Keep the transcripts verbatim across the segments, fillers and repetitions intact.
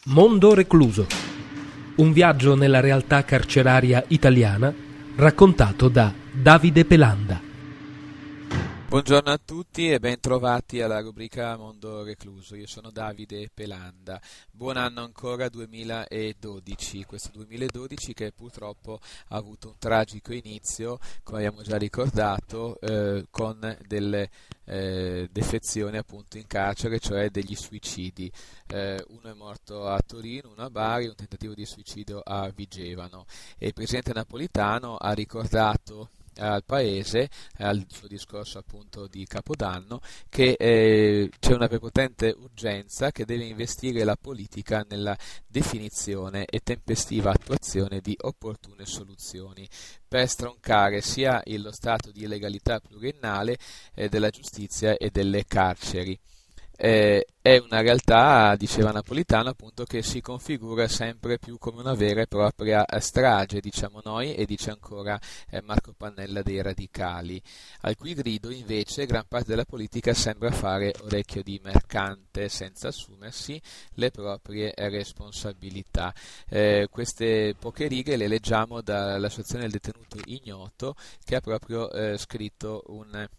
Mondo recluso. Un viaggio nella realtà carceraria italiana raccontato da Davide Pelanda. Buongiorno a tutti e ben trovati alla rubrica Mondo recluso. Io sono Davide Pelanda. Buon anno ancora duemiladodici. Questo duemiladodici che purtroppo ha avuto un tragico inizio, come abbiamo già ricordato, eh, con delle eh, defezioni appunto in carcere, cioè degli suicidi. Eh, uno è morto a Torino, uno a Bari, un tentativo di suicidio a Vigevano. E il presidente Napolitano ha ricordato al paese, al suo discorso appunto di Capodanno, che eh, c'è una prepotente urgenza che deve investire la politica nella definizione e tempestiva attuazione di opportune soluzioni per stroncare sia lo stato di illegalità pluriennale eh, della giustizia e delle carceri. Eh, è una realtà, diceva Napolitano, appunto, che si configura sempre più come una vera e propria strage, diciamo noi, e dice ancora eh, Marco Pannella dei Radicali, al cui grido invece gran parte della politica sembra fare orecchio di mercante senza assumersi le proprie responsabilità. Eh, queste poche righe le leggiamo dall'Associazione del Detenuto Ignoto, che ha proprio eh, scritto un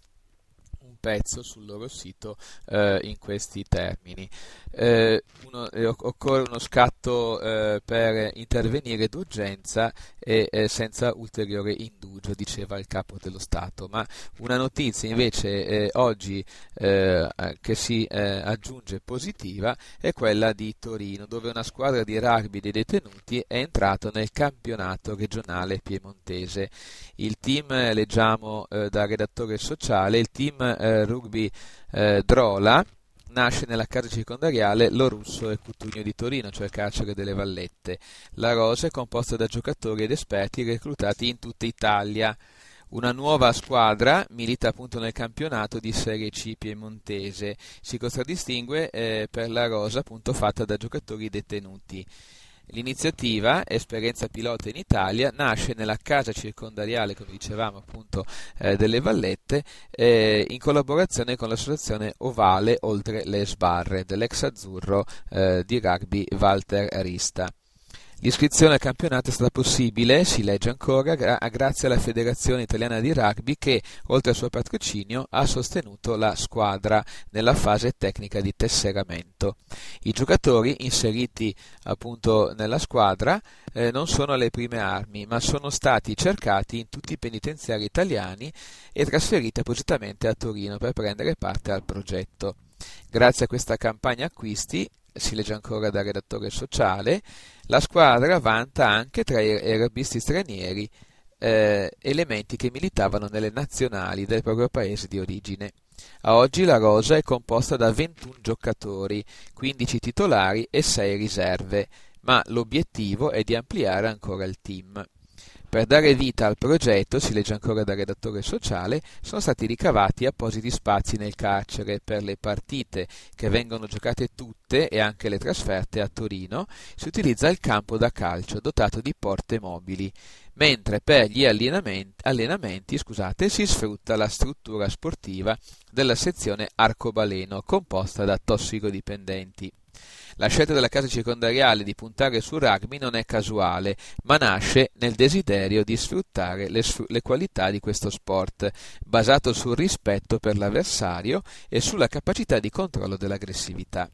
un pezzo sul loro sito eh, in questi termini. Eh, uno, eh, occorre uno scatto eh, per intervenire d'urgenza e eh, senza ulteriore indugio, diceva il capo dello Stato. Ma una notizia invece eh, oggi eh, che si eh, aggiunge positiva è quella di Torino, dove una squadra di rugby dei detenuti è entrato nel campionato regionale piemontese. Il team, eh, leggiamo eh, da redattore sociale, il team eh, rugby eh, Drola nasce nella casa circondariale Lo Russo e Cutugno di Torino, cioè il carcere delle Vallette. La rosa è composta da giocatori ed esperti reclutati in tutta Italia. Una nuova squadra milita appunto nel campionato di Serie C piemontese. Si contraddistingue eh, per la rosa appunto fatta da giocatori detenuti. L'iniziativa, esperienza pilota in Italia, nasce nella casa circondariale, come dicevamo appunto, eh, delle Vallette, eh, in collaborazione con l'associazione Ovale Oltre le Sbarre dell'ex azzurro eh, di rugby Walter Rista. L'iscrizione al campionato è stata possibile, si legge ancora, gra- grazie alla Federazione Italiana di Rugby che, oltre al suo patrocinio, ha sostenuto la squadra nella fase tecnica di tesseramento. I giocatori inseriti appunto nella squadra eh, non sono alle prime armi, ma sono stati cercati in tutti i penitenziari italiani e trasferiti appositamente a Torino per prendere parte al progetto. Grazie a questa campagna acquisti, si legge ancora dal redattore sociale, la squadra vanta anche tra i rugbisti stranieri eh, elementi che militavano nelle nazionali del proprio paese di origine. A oggi la rosa è composta da ventuno giocatori, quindici titolari e sei riserve, ma l'obiettivo è di ampliare ancora il team. Per dare vita al progetto, si legge ancora dal redattore sociale, sono stati ricavati appositi spazi nel carcere per le partite che vengono giocate tutte e anche le trasferte a Torino. Si utilizza il campo da calcio dotato di porte mobili, mentre per gli allenamenti, allenamenti scusate, si sfrutta la struttura sportiva della sezione arcobaleno composta da tossicodipendenti. La scelta della casa circondariale di puntare sul rugby non è casuale, ma nasce nel desiderio di sfruttare le, le qualità di questo sport, basato sul rispetto per l'avversario e sulla capacità di controllo dell'aggressività.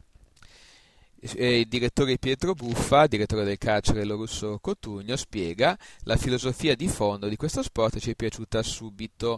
Il direttore Pietro Buffa, direttore del carcere Lo Russo Cutugno, spiega: la filosofia di fondo di questo sport ci è piaciuta subito.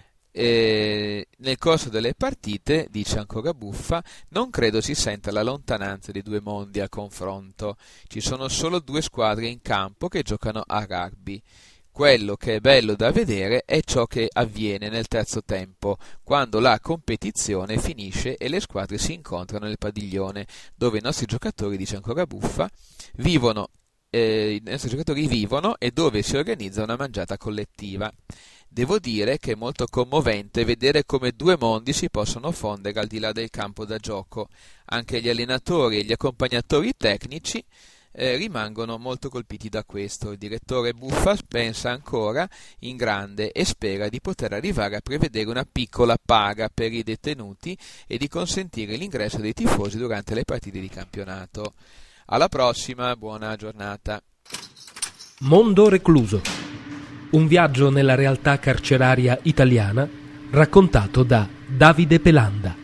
E nel corso delle partite, dice ancora Buffa, non credo si senta la lontananza dei due mondi a confronto. Ci sono solo due squadre in campo che giocano a rugby. Quello che è bello da vedere è ciò che avviene nel terzo tempo, quando la competizione finisce e le squadre si incontrano nel padiglione, dove i nostri giocatori, dice ancora Buffa, vivono, eh, i nostri giocatori vivono e dove si organizza una mangiata collettiva. Devo dire che è molto commovente vedere come due mondi si possono fondere al di là del campo da gioco. Anche gli allenatori e gli accompagnatori tecnici eh, rimangono molto colpiti da questo. Il direttore Buffa pensa ancora in grande e spera di poter arrivare a prevedere una piccola paga per i detenuti e di consentire l'ingresso dei tifosi durante le partite di campionato. Alla prossima, buona giornata. Mondo recluso. Un viaggio nella realtà carceraria italiana raccontato da Davide Pelanda.